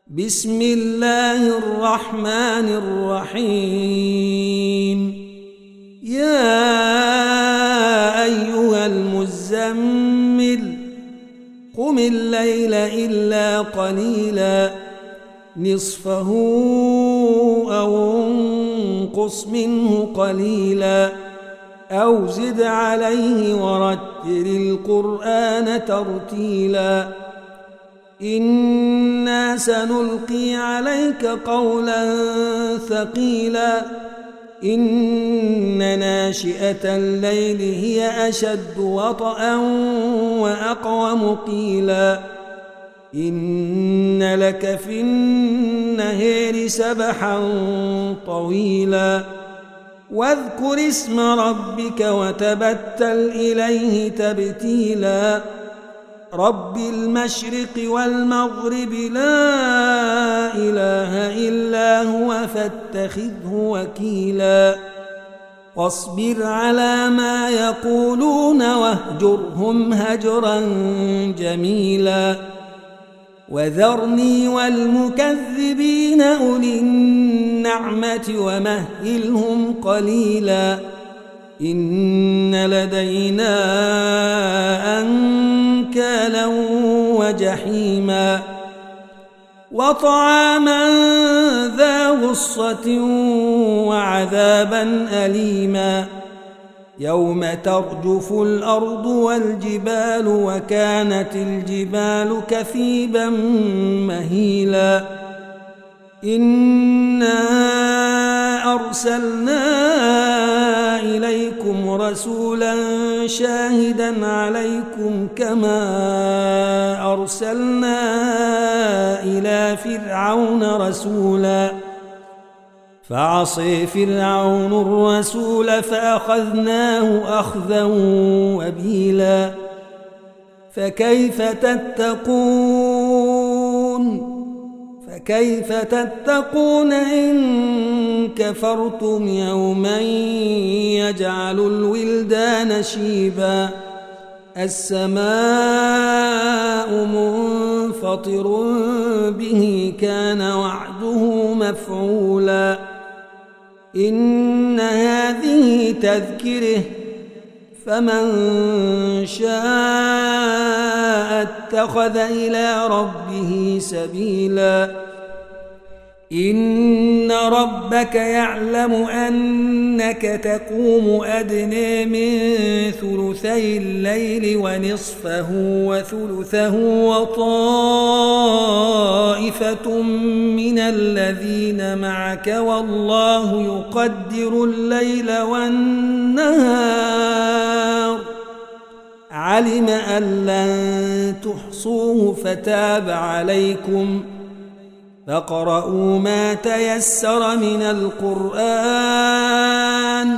بسم الله الرحمن الرحيم. يا أيها المزمل قم الليل إلا قليلا نصفه أو انقص منه قليلا أو زد عليه ورتل القرآن ترتيلا إنا سنلقي عليك قولا ثقيلا إن ناشئة الليل هي أشد وطئا وأقوم قيلا إن لك في النهار سبحا طويلا واذكر اسم ربك وتبتل إليه تبتيلا رب المشرق والمغرب لا إله إلا هو فاتخذه وكيلا واصبر على ما يقولون واهجرهم هجرا جميلا وذرني والمكذبين أولي النعمة ومهلهم قليلا إن لدينا أنكالا وجحيما وطعاما ذا غصة وعذابا أليما يوم ترجف الأرض والجبال وكانت الجبال كثيبا مهيلا إنا أرسلنا إليكم رسولا شاهدا عليكم كما أرسلنا إلى فرعون رسولا فعصي فرعون الرسول فأخذناه أخذا وبيلا فكيف تتقون إن كفرتم يوما يجعل الولدان شيبا السماء منفطر به كان وعده مفعولا إن هذه تذكره فمن شاء اتخذ إلى ربه سبيلا إن ربك يعلم أنك تقوم أدنى من ثلثي الليل ونصفه وثلثه وطائفة من الذين معك والله يقدر الليل والنهار علم أن لن تحصوه فتاب عليكم فاقرؤوا ما تيسر من القرآن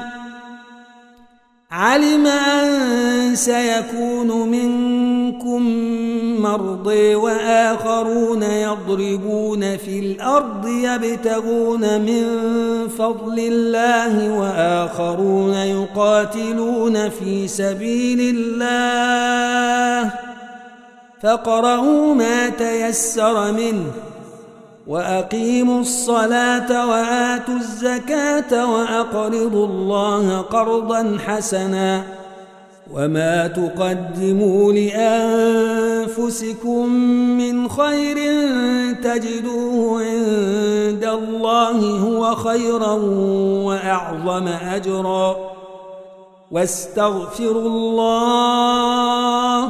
علم أن سيكون منكم مرضى وآخرون يضربون في الأرض يبتغون من فضل الله وآخرون يقاتلون في سبيل الله فاقرؤوا ما تيسر منه وأقيموا الصلاة وآتوا الزكاة وأقرضوا الله قرضا حسنا وما تقدموا لأنفسكم من خير تجدوه عند الله هو خيرا وأعظم أجرا واستغفروا الله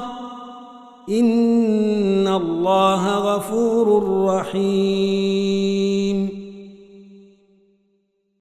إن الله غفور رحيم